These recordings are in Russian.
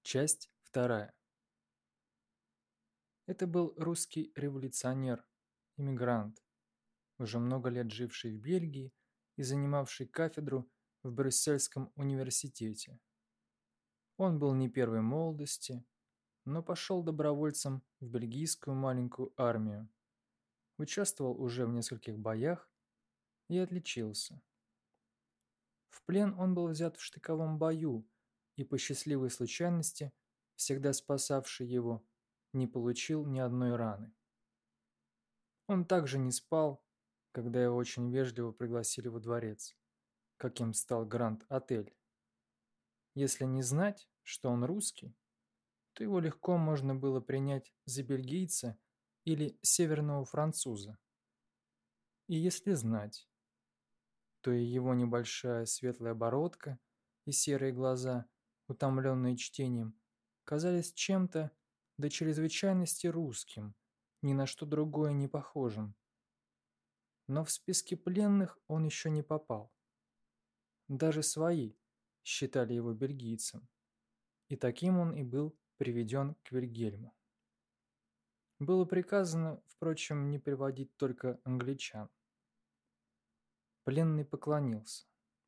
Часть вторая. Это был русский революционер, иммигрант, уже много лет живший в Бельгии и занимавший кафедру в Брюссельском университете. Он был не первой молодости, но пошел добровольцем в бельгийскую маленькую армию, участвовал уже в нескольких боях и отличился. В плен он был взят в штыковом бою и по счастливой случайности, всегда спасавшей его, не получил ни одной раны. Он также не спал, когда его очень вежливо пригласили во дворец, каким стал Гранд-отель. Если не знать, что он русский, то его легко можно было принять за бельгийца или северного француза. И если знать, то и его небольшая светлая бородка и серые глаза, утомленные чтением, казались чем-то до чрезвычайности русским, ни на что другое не похожим. Но в списке пленных он еще не попал. Даже свои считали его бельгийцем, и таким он и был приведен к Вильгельму. Было приказано, впрочем, не приводить только англичан. Пленный поклонился.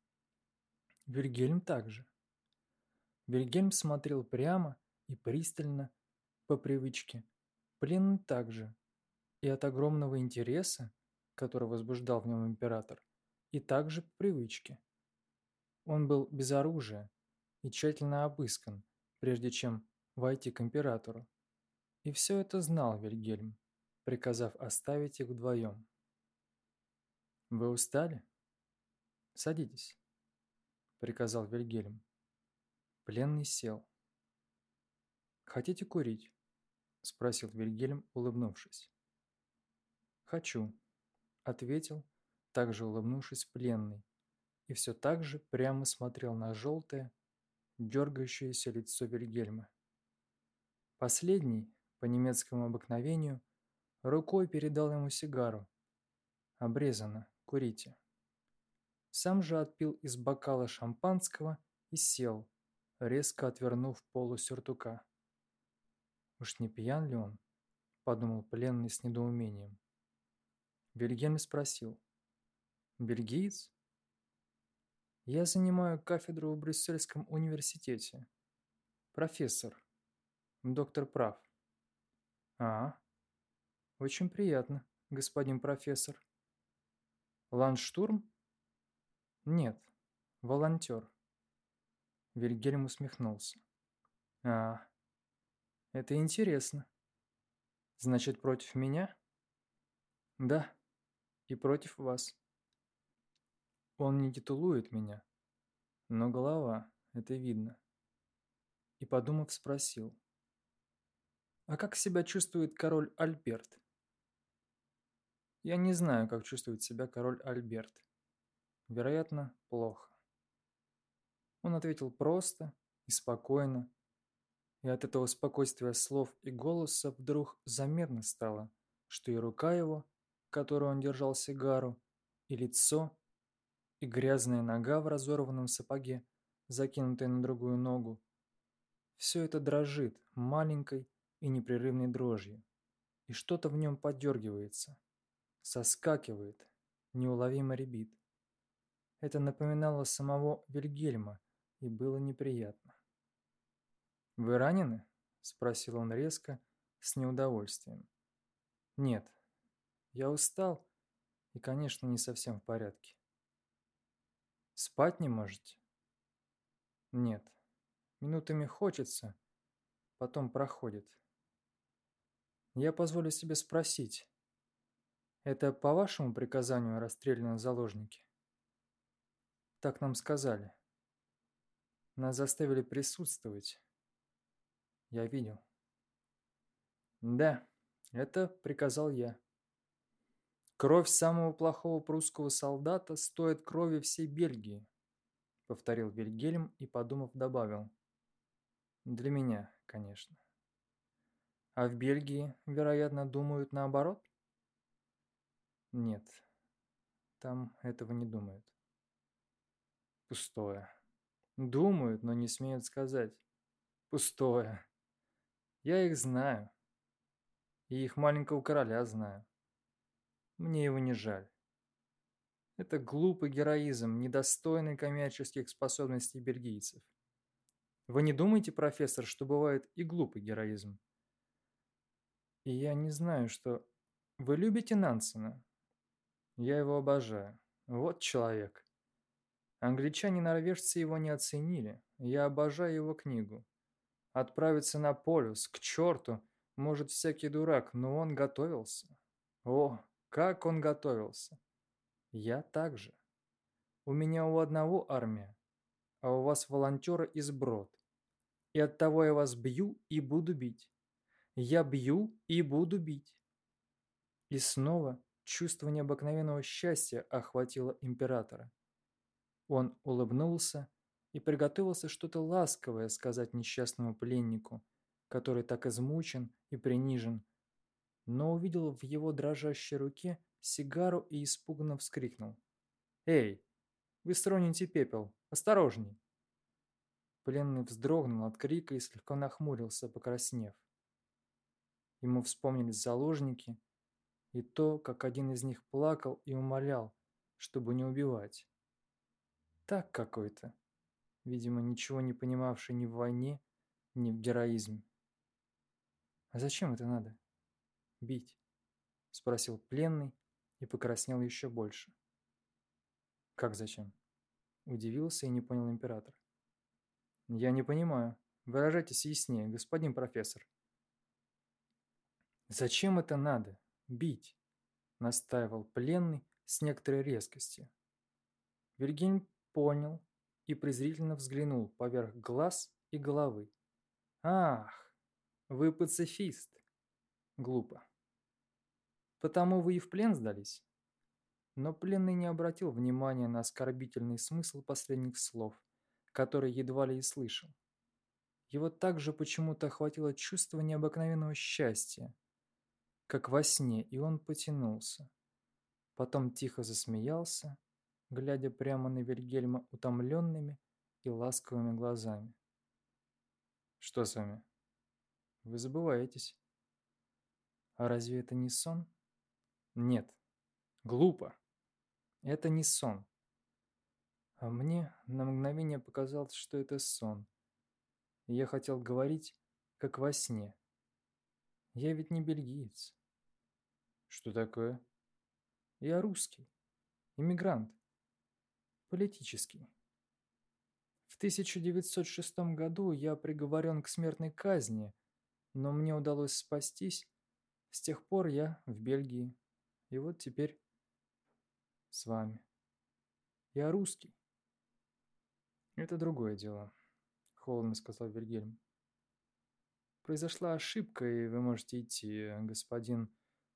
Вильгельм также. Вильгельм смотрел прямо и пристально, по привычке. Пленный также. И от огромного интереса, который возбуждал в нем император, и также по привычке. Он был без оружия и тщательно обыскан, прежде чем войти к императору. И все это знал Вильгельм, приказав оставить их вдвоем. «Вы устали? Садитесь», — приказал Вильгельм. Пленный сел. «Хотите курить?» — спросил Вильгельм, улыбнувшись. «Хочу», — ответил, также улыбнувшись пленный, и все так же прямо смотрел на желтое, дергающееся лицо Вильгельма. Последний, по немецкому обыкновению, рукой передал ему сигару. «Обрезано, курите». Сам же отпил из бокала шампанского и сел, резко отвернув полу сюртука. «Уж не пьян ли он?» – подумал пленный с недоумением. Вильгельм спросил. «Бельгиец?» «Я занимаю кафедру в Брюссельском университете. Профессор. Доктор прав». «А, очень приятно, господин профессор». «Ландштурм?» «Нет, волонтер». Вильгельм усмехнулся. «А, это интересно. Значит, против меня?» «Да, и против вас». Он не титулует меня, но голова, это видно. И, подумав, спросил. «А как себя чувствует король Альберт?» «Я не знаю, как чувствует себя король Альберт. Вероятно, плохо». Он ответил просто и спокойно, и от этого спокойствия слов и голоса вдруг заметно стало, что и рука его, которой он держал сигару, и лицо, и грязная нога в разорванном сапоге, закинутая на другую ногу, все это дрожит маленькой и непрерывной дрожью, и что-то в нем подергивается, соскакивает, неуловимо рябит. Это напоминало самого Вильгельма и было неприятно. «Вы ранены?» – спросил он резко, с неудовольствием. «Нет, я устал и, конечно, не совсем в порядке». «Спать не можете?» «Нет, минутами хочется, потом проходит». «Я позволю себе спросить, это по вашему приказанию расстреляны заложники?» «Так нам сказали. Нас заставили присутствовать. Я видел». «Да, это приказал я». «Кровь самого плохого прусского солдата стоит крови всей Бельгии», повторил Вильгельм и, подумав, добавил. «Для меня, конечно». «А в Бельгии, вероятно, думают наоборот?» «Нет, там этого не думают». «Пустое. Думают, но не смеют сказать. Пустое. Я их знаю. И их маленького короля знаю. Мне его не жаль. Это глупый героизм, недостойный коммерческих способностей бельгийцев. Вы не думаете, профессор, что бывает и глупый героизм? И я не знаю, что... Вы любите Нансена? Я его обожаю. Вот человек. Англичане-норвежцы его не оценили. Я обожаю его книгу. Отправиться на полюс, к черту, может всякий дурак, но он готовился. О, как он готовился. Я также. У меня у одного армия, а у вас волонтеры из Брод. И оттого я вас бью и буду бить. Я бью и буду бить. И снова чувство необыкновенного счастья охватило императора. Он улыбнулся и приготовился что-то ласковое сказать несчастному пленнику, который так измучен и принижен, но увидел в его дрожащей руке сигару и испуганно вскрикнул. «Эй, вы строните пепел! Осторожней!» Пленный вздрогнул от крика и слегка нахмурился, покраснев. Ему вспомнились заложники и то, как один из них плакал и умолял, чтобы не убивать. Так какой-то, видимо, ничего не понимавший ни в войне, ни в героизме. «А зачем это надо? Бить?» – спросил пленный и покраснел еще больше. «Как зачем?» – удивился и не понял император. «Я не понимаю. Выражайтесь яснее, господин профессор». «Зачем это надо? Бить?» – настаивал пленный с некоторой резкостью. Вильгельм понял и презрительно взглянул поверх глаз и головы. «Ах, вы пацифист!» «Глупо. Потому вы и в плен сдались?» Но пленный не обратил внимания на оскорбительный смысл последних слов, который едва ли и слышал. Его также почему-то охватило чувство необыкновенного счастья, как во сне, и он потянулся. Потом тихо засмеялся, глядя прямо на Вильгельма утомленными и ласковыми глазами. «Что с вами? Вы забываетесь. А разве это не сон?» «Нет. Глупо. Это не сон. А мне на мгновение показалось, что это сон. И я хотел говорить, как во сне. Я ведь не бельгиец». «Что такое?» «Я русский. Иммигрант. Политический. В 1906 году я приговорен к смертной казни, но мне удалось спастись. С тех пор я в Бельгии. И вот теперь с вами. Я русский». «Это другое дело», — холодно сказал Вильгельм. «Произошла ошибка, и вы можете идти, господин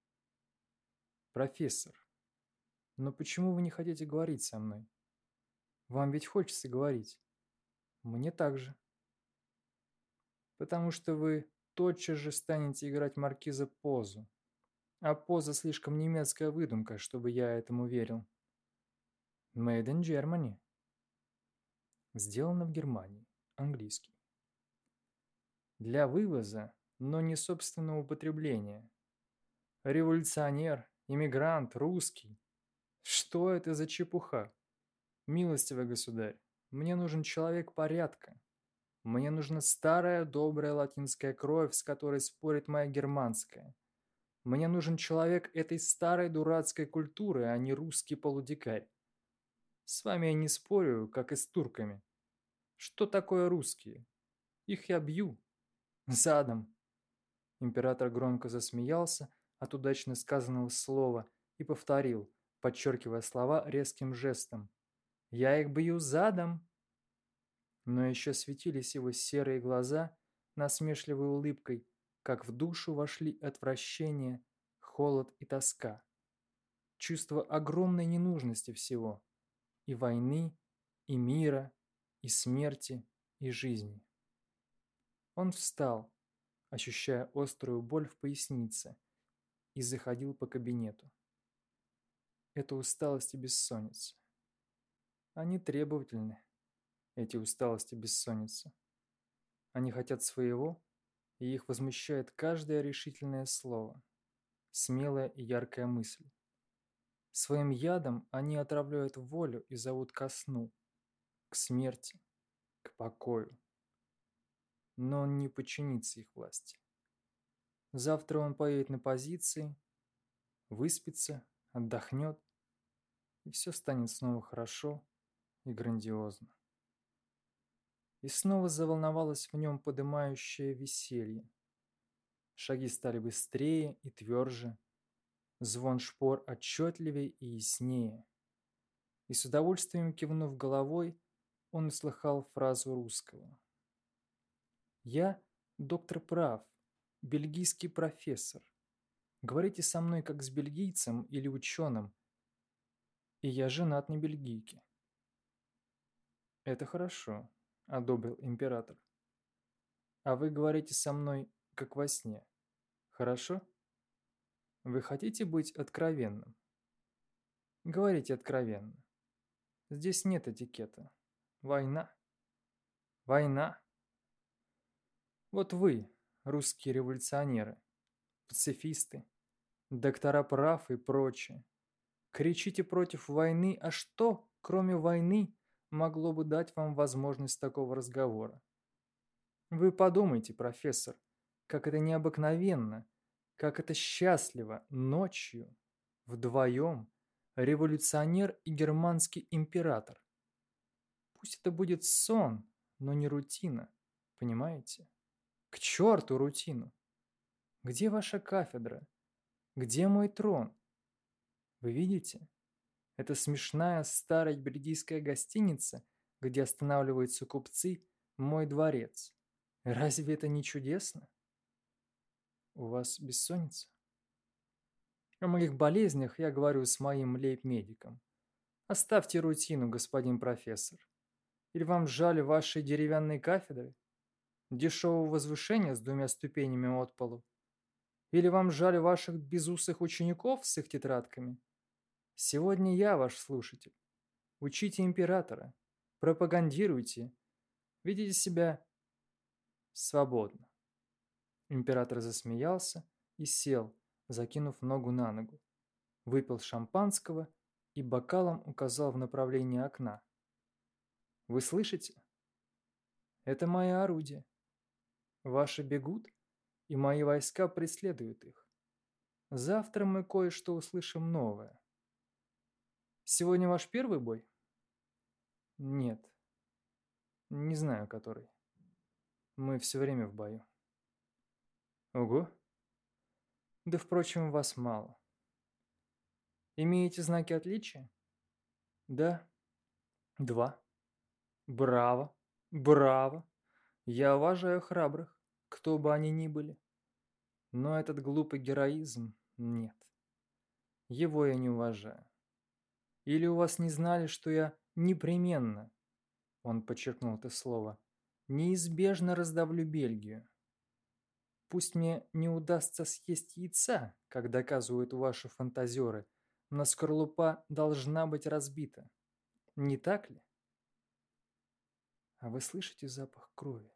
профессор. Но почему вы не хотите говорить со мной? Вам ведь хочется говорить. Мне также. Потому что вы тотчас же станете играть маркиза Позу. А Поза слишком немецкая выдумка, чтобы я этому верил. Made in Germany. Сделано в Германии. Английский. Для вывоза, но не собственного употребления. Революционер, иммигрант, русский. Что это за чепуха? Милостивый государь, мне нужен человек порядка. Мне нужна старая добрая латинская кровь, с которой спорит моя германская. Мне нужен человек этой старой дурацкой культуры, а не русский полудикарь. С вами я не спорю, как и с турками. Что такое русские? Их я бью. Задом. Император громко засмеялся от удачно сказанного слова и повторил, подчеркивая слова резким жестом. «Я их бью задом!» Но еще светились его серые глаза насмешливой улыбкой, как в душу вошли отвращение, холод и тоска. Чувство огромной ненужности всего. И войны, и мира, и смерти, и жизни. Он встал, ощущая острую боль в пояснице, и заходил по кабинету. Это усталость и бессонница. Они требовательны, эти усталость и бессонница. Они хотят своего, и их возмущает каждое решительное слово, смелая и яркая мысль. Своим ядом они отравляют волю и зовут ко сну, к смерти, к покою. Но он не подчинится их власти. Завтра он поедет на позиции, выспится, отдохнет, и все станет снова хорошо и грандиозно. И снова заволновалось в нем подымающее веселье. Шаги стали быстрее и тверже, звон шпор отчетливее и яснее. И с удовольствием кивнув головой, он услыхал фразу русского. «Я доктор прав, бельгийский профессор. Говорите со мной как с бельгийцем или ученым, и я женат на бельгийке». «Это хорошо», — одобрил император. «А вы говорите со мной как во сне. Хорошо? Вы хотите быть откровенным? Говорите откровенно. Здесь нет этикета. Война. Война. Вот вы, русские революционеры, пацифисты, доктора прав и прочее, кричите против войны, а что, кроме войны, могло бы дать вам возможность такого разговора? Вы подумайте, профессор, как это необыкновенно, как это счастливо ночью, вдвоем, революционер и германский император. Пусть это будет сон, но не рутина, понимаете? К черту рутину! Где ваша кафедра? Где мой трон? Вы видите? Это смешная старая бельгийская гостиница, где останавливаются купцы, мой дворец. Разве это не чудесно? У вас бессонница? О моих болезнях я говорю с моим лейб-медиком. Оставьте рутину, господин профессор. Или вам жаль вашей деревянной кафедры? Дешевого возвышения с 2 ступенями от полу? Или вам жаль ваших безусых учеников с их тетрадками? Сегодня я ваш слушатель. Учите императора. Пропагандируйте. Ведите себя свободно. Император засмеялся и сел, закинув ногу на ногу. Выпил шампанского и бокалом указал в направлении окна. Вы слышите? Это мои орудия. Ваши бегут, и мои войска преследуют их. Завтра мы кое-что услышим новое. Сегодня ваш первый бой? Нет. Не знаю, который. Мы все время в бою. Ого. Да, впрочем, вас мало. Имеете знаки отличия? Да. 2. Браво. Браво. Я уважаю храбрых, кто бы они ни были. Но этот глупый героизм нет. Его я не уважаю. Или у вас не знали, что я непременно, он подчеркнул это слово, неизбежно раздавлю Бельгию. Пусть мне не удастся съесть яйца, как доказывают ваши фантазеры, но скорлупа должна быть разбита. Не так ли? А вы слышите запах крови?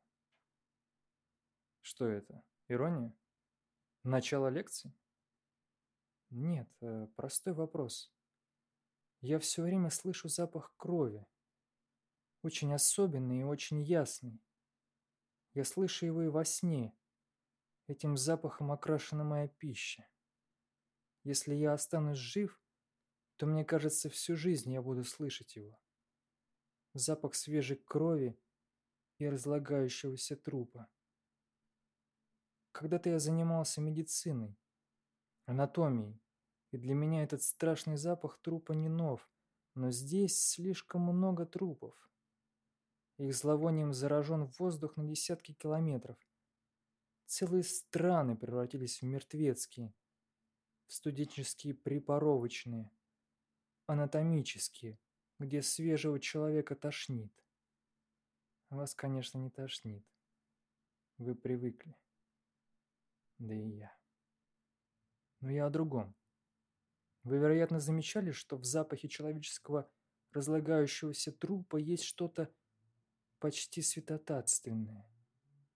Что это? Ирония? Начало лекции? Нет, простой вопрос. Я все время слышу запах крови. Очень особенный и очень ясный. Я слышу его и во сне. Этим запахом окрашена моя пища. Если я останусь жив, то, мне кажется, всю жизнь я буду слышать его. Запах свежей крови и разлагающегося трупа. Когда-то я занимался медициной, анатомией, и для меня этот страшный запах трупа не нов, но здесь слишком много трупов. Их зловонием заражен воздух на десятки километров. Целые страны превратились в мертвецкие, в студенческие препаровочные, анатомические, где свежего человека тошнит. Вас, конечно, не тошнит. Вы привыкли. Да и я. Но я о другом. Вы, вероятно, замечали, что в запахе человеческого разлагающегося трупа есть что-то почти святотатственное.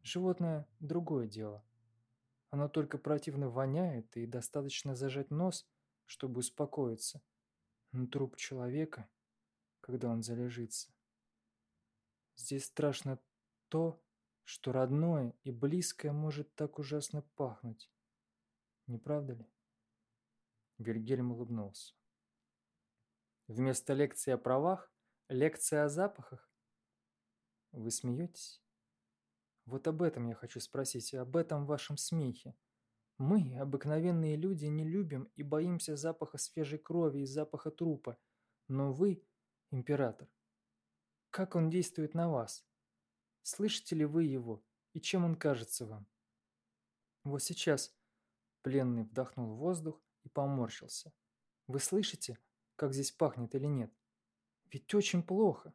Животное – другое дело. Оно только противно воняет, и достаточно зажать нос, чтобы успокоиться. Но труп человека, когда он залежится. Здесь страшно то, что родное и близкое может так ужасно пахнуть. Не правда ли? Вильгельм улыбнулся. Вместо лекции о правах – лекция о запахах? Вы смеетесь? Вот об этом я хочу спросить, об этом вашем смехе. Мы, обыкновенные люди, не любим и боимся запаха свежей крови и запаха трупа. Но вы, император, как он действует на вас? Слышите ли вы его и чем он кажется вам? Вот сейчас пленный вдохнул воздух и поморщился. Вы слышите, как здесь пахнет или нет? Ведь очень плохо.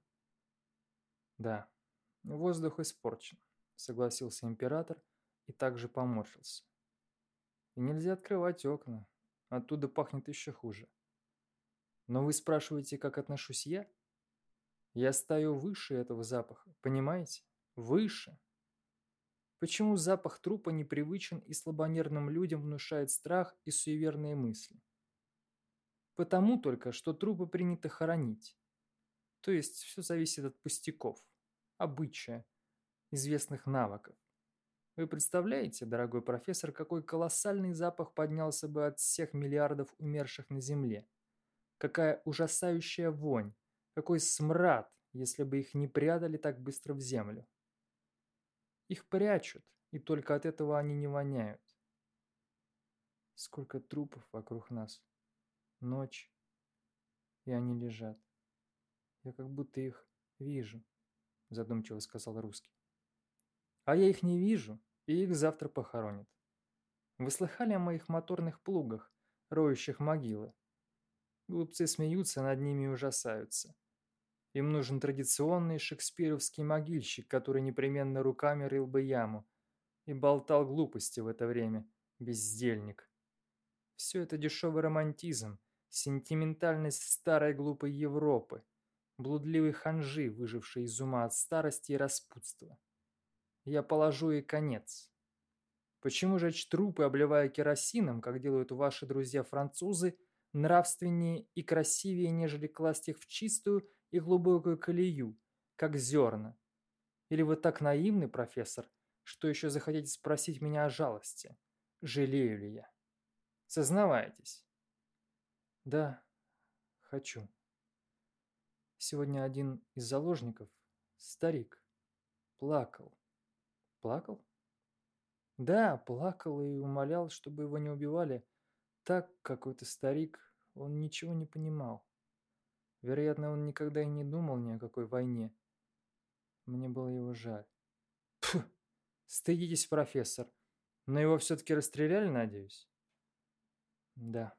Да, воздух испорчен, согласился император и также поморщился. И нельзя открывать окна, оттуда пахнет еще хуже. Но вы спрашиваете, как отношусь я? Я стою выше этого запаха, понимаете? Выше. Почему запах трупа непривычен и слабонервным людям внушает страх и суеверные мысли? Потому только, что трупы принято хоронить. То есть все зависит от пустяков, обычая, известных навыков. Вы представляете, дорогой профессор, какой колоссальный запах поднялся бы от всех миллиардов умерших на Земле? Какая ужасающая вонь, какой смрад, если бы их не прятали так быстро в землю. Их прячут, и только от этого они не воняют. Сколько трупов вокруг нас. Ночь, и они лежат. Я как будто их вижу, задумчиво сказал русский. А я их не вижу, и их завтра похоронят. Вы слыхали о моих моторных плугах, роющих могилы? Глупцы смеются над ними и ужасаются. Им нужен традиционный шекспировский могильщик, который непременно руками рыл бы яму и болтал глупости в это время, бездельник. Все это дешевый романтизм, сентиментальность старой глупой Европы, блудливые ханжи, выжившие из ума от старости и распутства. Я положу ей конец. Почему жечь трупы, обливая керосином, как делают ваши друзья-французы, нравственнее и красивее, нежели класть их в чистую и глубокую колею, как зерна? Или вы так наивны, профессор, что еще захотите спросить меня о жалости? Жалею ли я? Сознавайтесь. Да, хочу. Сегодня один из заложников, старик, плакал. Плакал? Да, плакал и умолял, чтобы его не убивали. Так какой-то старик, он ничего не понимал. Вероятно, он никогда и не думал ни о какой войне. Мне было его жаль. Пф, стыдитесь, профессор. Но его все-таки расстреляли, надеюсь? Да.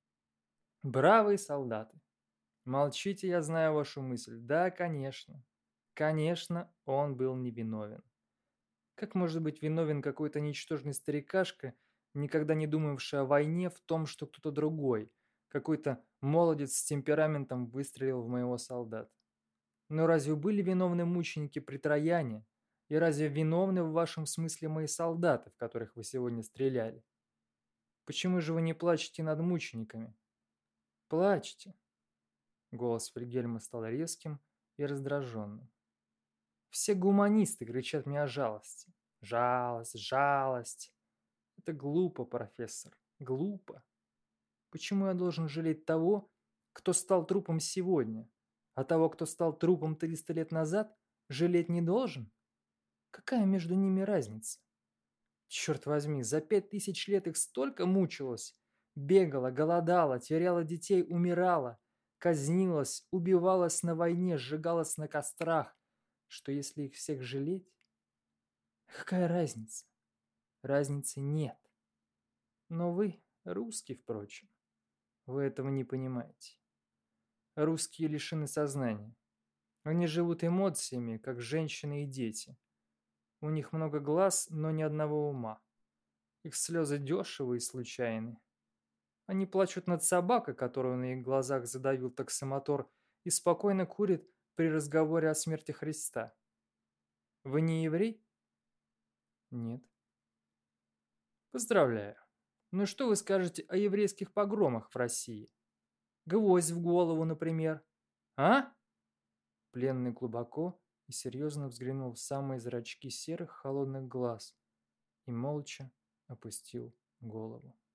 Бравые солдаты. Молчите, я знаю вашу мысль. Да, конечно. Конечно, он был невиновен. Как может быть виновен какой-то ничтожный старикашка, никогда не думавший о войне, в том, что кто-то другой, какой-то молодец с темпераментом выстрелил в моего солдата? Но разве были виновны мученики при Трояне? И разве виновны в вашем смысле мои солдаты, в которых вы сегодня стреляли? Почему же вы не плачете над мучениками? Плачьте. Голос Вильгельма стал резким и раздраженным. Все гуманисты кричат мне о жалости. Жалость, жалость. Это глупо, профессор, глупо. Почему я должен жалеть того, кто стал трупом сегодня, а того, кто стал трупом 300 лет назад, жалеть не должен? Какая между ними разница? Черт возьми, за 5000 лет их столько мучилось. Бегала, голодала, теряла детей, умирала, казнилась, убивалась на войне, сжигалась на кострах, что если их всех жалеть? Какая разница? Разницы нет. Но вы, русский, впрочем, вы этого не понимаете. Русские лишены сознания. Они живут эмоциями, как женщины и дети. У них много глаз, но ни одного ума. Их слезы дешевы и случайны. Они плачут над собакой, которую на их глазах задавил таксомотор, и спокойно курят при разговоре о смерти Христа. Вы не еврей? Нет. Поздравляю. Ну что вы скажете о еврейских погромах в России? Гвоздь в голову, например. А? Пленный глубоко и серьезно взглянул в самые зрачки серых холодных глаз и молча опустил голову.